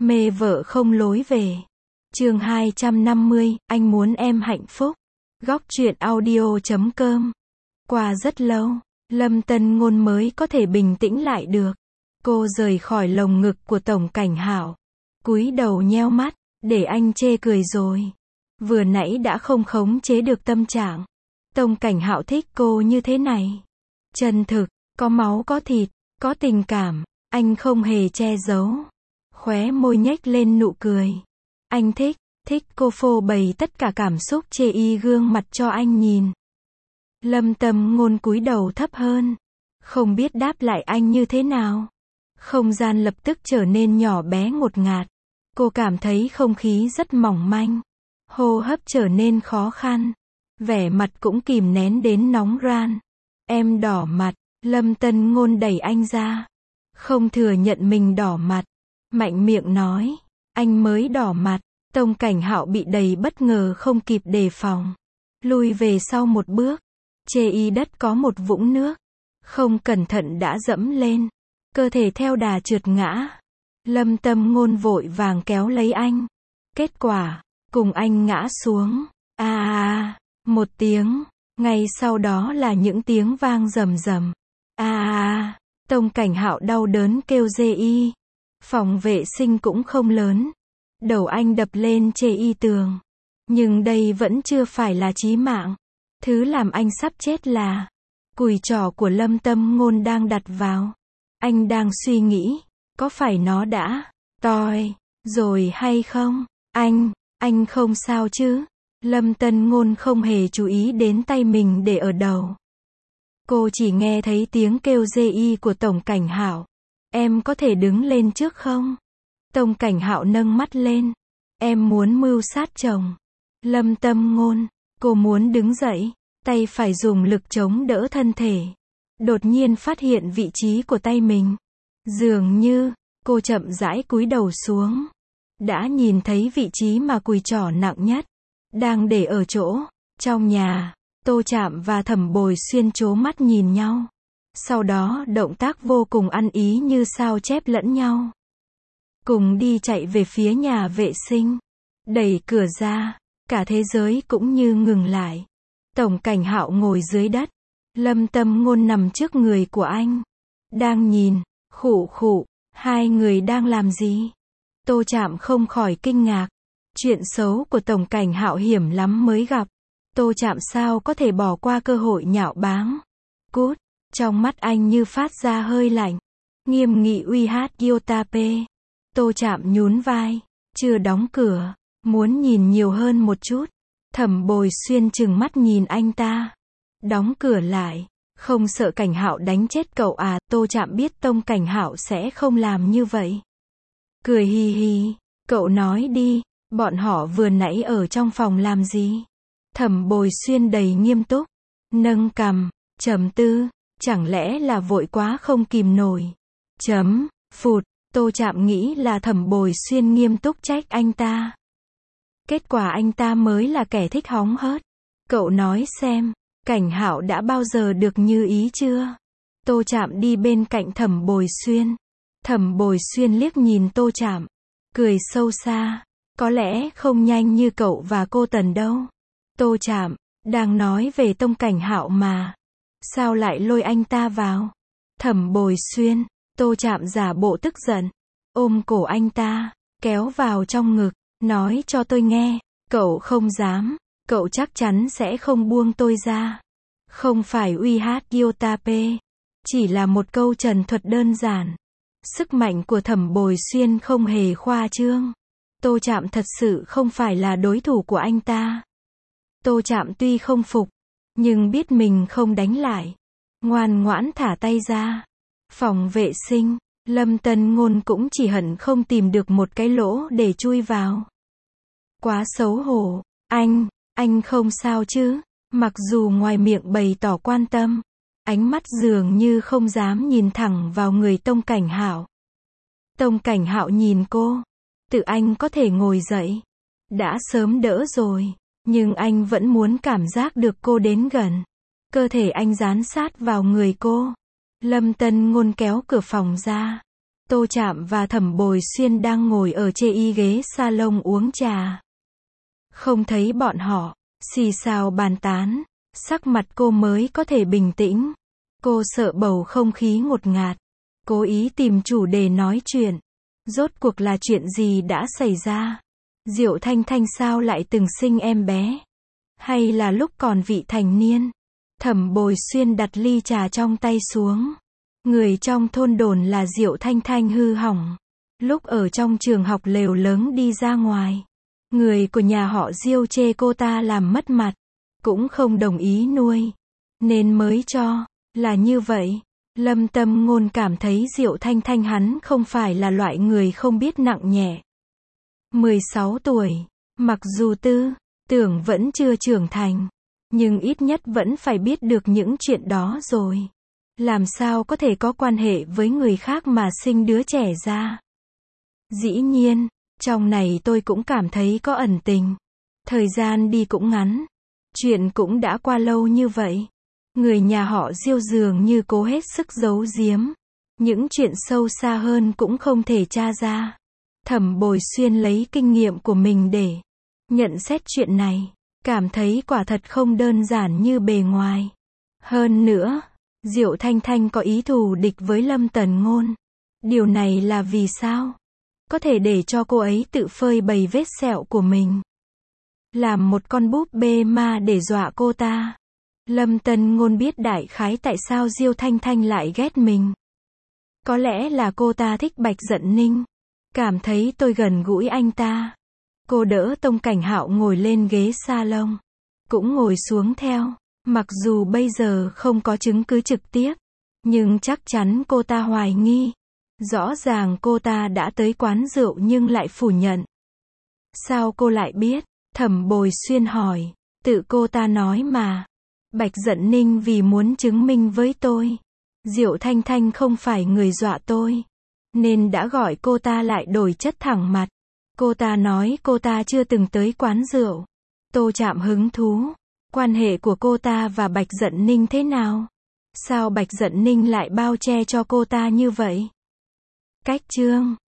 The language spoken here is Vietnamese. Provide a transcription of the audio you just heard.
Mê vợ không lối về. Chương 250, anh muốn em hạnh phúc. Góc truyện audio.com. Qua rất lâu, Lâm Tân Ngôn mới có thể bình tĩnh lại được. Cô rời khỏi lồng ngực của Tổng Cảnh Hạo, cúi đầu nheo mắt, để anh chê cười rồi. Vừa nãy đã không khống chế được tâm trạng. Tổng Cảnh Hạo thích cô như thế này. Chân thực, có máu có thịt, có tình cảm, anh không hề che giấu. Khóe môi nhếch lên nụ cười. Anh thích cô phô bày tất cả cảm xúc chê y gương mặt cho anh nhìn. Lâm Tâm Ngôn cúi đầu thấp hơn, không biết đáp lại anh như thế nào. Không gian lập tức trở nên nhỏ bé ngột ngạt. Cô cảm thấy không khí rất mỏng manh. Hô hấp trở nên khó khăn. Vẻ mặt cũng kìm nén đến nóng ran. Em đỏ mặt, Lâm Tân Ngôn đẩy anh ra. Không thừa nhận mình đỏ mặt. Mạnh miệng nói, anh mới đỏ mặt. Tổng Cảnh Hạo bị đầy bất ngờ không kịp đề phòng. Lùi về sau một bước. Chê y đất có một vũng nước. Không cẩn thận đã dẫm lên. Cơ thể theo đà trượt ngã. Lâm Tâm Ngôn vội vàng kéo lấy anh. Kết quả, cùng anh ngã xuống. Một tiếng. Ngay sau đó là những tiếng vang rầm rầm. Tổng Cảnh Hạo đau đớn kêu rê y. Phòng vệ sinh cũng không lớn. Đầu anh đập lên chê y tường. Nhưng đây vẫn chưa phải là chí mạng. Thứ làm anh sắp chết là cùi trỏ của Lâm Tâm Ngôn đang đặt vào. Anh đang suy nghĩ, có phải nó đã toi rồi hay không? Anh không sao chứ? Lâm Tân Ngôn không hề chú ý đến tay mình để ở đầu. Cô chỉ nghe thấy tiếng kêu rê y của Tổng Cảnh Hạo. Em có thể đứng lên trước không? Tổng Cảnh Hạo nâng mắt lên. Em muốn mưu sát chồng. Lâm Tâm Ngôn, cô muốn đứng dậy, tay phải dùng lực chống đỡ thân thể. Đột nhiên phát hiện vị trí của tay mình. Dường như, cô chậm rãi cúi đầu xuống. Đã nhìn thấy vị trí mà cùi trỏ nặng nhất. Đang để ở chỗ, trong nhà. Tô Trạm và Thẩm Bồi Xuyên trố mắt nhìn nhau. Sau đó động tác vô cùng ăn ý như sao chép lẫn nhau. Cùng đi chạy về phía nhà vệ sinh. Đẩy cửa ra, cả thế giới cũng như ngừng lại. Tổng Cảnh Hạo ngồi dưới đất. Lâm Tâm Ngôn nằm trước người của anh. Đang nhìn, khụ, hai người đang làm gì? Tô Trạm không khỏi kinh ngạc. Chuyện xấu của Tổng Cảnh Hạo hiểm lắm mới gặp. Tô Trạm sao có thể bỏ qua cơ hội nhạo báng. Cút, trong mắt anh như phát ra hơi lạnh. Nghiêm nghị uy hát Yotape. Tô Trạm nhún vai, chưa đóng cửa, muốn nhìn nhiều hơn một chút. Thẩm Bồi Xuyên trừng mắt nhìn anh ta. Đóng cửa lại, không sợ Cảnh Hạo đánh chết cậu à? Tô Trạm biết Tổng Cảnh Hạo sẽ không làm như vậy. Cười hì hì, cậu nói đi, bọn họ vừa nãy ở trong phòng làm gì? Thẩm Bồi Xuyên đầy nghiêm túc, nâng cằm, trầm tư, chẳng lẽ là vội quá không kìm nổi. Phụt, Tô Trạm nghĩ là Thẩm Bồi Xuyên nghiêm túc trách anh ta. Kết quả anh ta mới là kẻ thích hóng hớt. Cậu nói xem, Cảnh Hạo đã bao giờ được như ý chưa? Tô Trạm đi bên cạnh Thẩm Bồi Xuyên. Thẩm Bồi Xuyên liếc nhìn Tô Trạm, cười sâu xa. Có lẽ không nhanh như cậu và cô Tần đâu. Tô Trạm, đang nói về Tổng Cảnh Hạo mà. Sao lại lôi anh ta vào? Thẩm Bồi Xuyên. Tô Trạm giả bộ tức giận, ôm cổ anh ta, kéo vào trong ngực, nói cho tôi nghe, cậu không dám, cậu chắc chắn sẽ không buông tôi ra. Không phải uy hát Yotape, chỉ là một câu trần thuật đơn giản. Sức mạnh của Thẩm Bồi Xuyên không hề khoa trương. Tô Trạm thật sự không phải là đối thủ của anh ta. Tô Trạm tuy không phục, nhưng biết mình không đánh lại. Ngoan ngoãn thả tay ra. Phòng vệ sinh, Lâm Tân Ngôn cũng chỉ hận không tìm được một cái lỗ để chui vào. Quá xấu hổ. Anh không sao chứ? Mặc dù ngoài miệng bày tỏ quan tâm, ánh mắt dường như không dám nhìn thẳng vào người Tổng Cảnh Hạo. Tổng Cảnh Hạo nhìn cô. Tự anh có thể ngồi dậy. Đã sớm đỡ rồi. Nhưng anh vẫn muốn cảm giác được cô đến gần. Cơ thể anh dán sát vào người cô. Lâm Tân Ngôn kéo cửa phòng ra. Tô Trạm và Thẩm Bồi Xuyên đang ngồi ở chê ghế salon uống trà. Không thấy bọn họ, xì xào bàn tán, sắc mặt cô mới có thể bình tĩnh. Cô sợ bầu không khí ngột ngạt, cố ý tìm chủ đề nói chuyện. Rốt cuộc là chuyện gì đã xảy ra? Diệu Thanh Thanh sao lại từng sinh em bé? Hay là lúc còn vị thành niên? Thẩm Bồi Xuyên đặt ly trà trong tay xuống. Người trong thôn đồn là Diệu Thanh Thanh hư hỏng. Lúc ở trong trường học lều lớn đi ra ngoài. Người của nhà họ Diêu chê cô ta làm mất mặt. Cũng không đồng ý nuôi. Nên mới cho. Là như vậy. Lâm Tâm Ngôn cảm thấy Diệu Thanh Thanh hắn không phải là loại người không biết nặng nhẹ. 16 tuổi. Mặc dù tư tưởng vẫn chưa trưởng thành. Nhưng ít nhất vẫn phải biết được những chuyện đó rồi. Làm sao có thể có quan hệ với người khác mà sinh đứa trẻ ra? Dĩ nhiên, trong này tôi cũng cảm thấy có ẩn tình. Thời gian đi cũng ngắn. Chuyện cũng đã qua lâu như vậy. Người nhà họ Diêu dường như cố hết sức giấu giếm. Những chuyện sâu xa hơn cũng không thể tra ra. Thẩm Bồi Xuyên lấy kinh nghiệm của mình để nhận xét chuyện này. Cảm thấy quả thật không đơn giản như bề ngoài. Hơn nữa, Diệu Thanh Thanh có ý thù địch với Lâm Tần Ngôn. Điều này là vì sao? Có thể để cho cô ấy tự phơi bày vết sẹo của mình. Làm một con búp bê ma để dọa cô ta. Lâm Tần Ngôn biết đại khái tại sao Diêu Thanh Thanh lại ghét mình. Có lẽ là cô ta thích Bạch Dận Ninh. Cảm thấy tôi gần gũi anh ta. Cô đỡ Tông Cảnh Hạo ngồi lên ghế salon. Cũng ngồi xuống theo. Mặc dù bây giờ không có chứng cứ trực tiếp. Nhưng chắc chắn cô ta hoài nghi. Rõ ràng cô ta đã tới quán rượu nhưng lại phủ nhận. Sao cô lại biết? Thẩm Bồi Xuyên hỏi. Tự cô ta nói mà. Bạch Dận Ninh vì muốn chứng minh với tôi. Diệu Thanh Thanh không phải người dọa tôi. Nên đã gọi cô ta lại đổi chất thẳng mặt. Cô ta nói cô ta chưa từng tới quán rượu. Tô Trạm hứng thú. Quan hệ của cô ta và Bạch Dận Ninh thế nào? Sao Bạch Dận Ninh lại bao che cho cô ta như vậy? Cách chương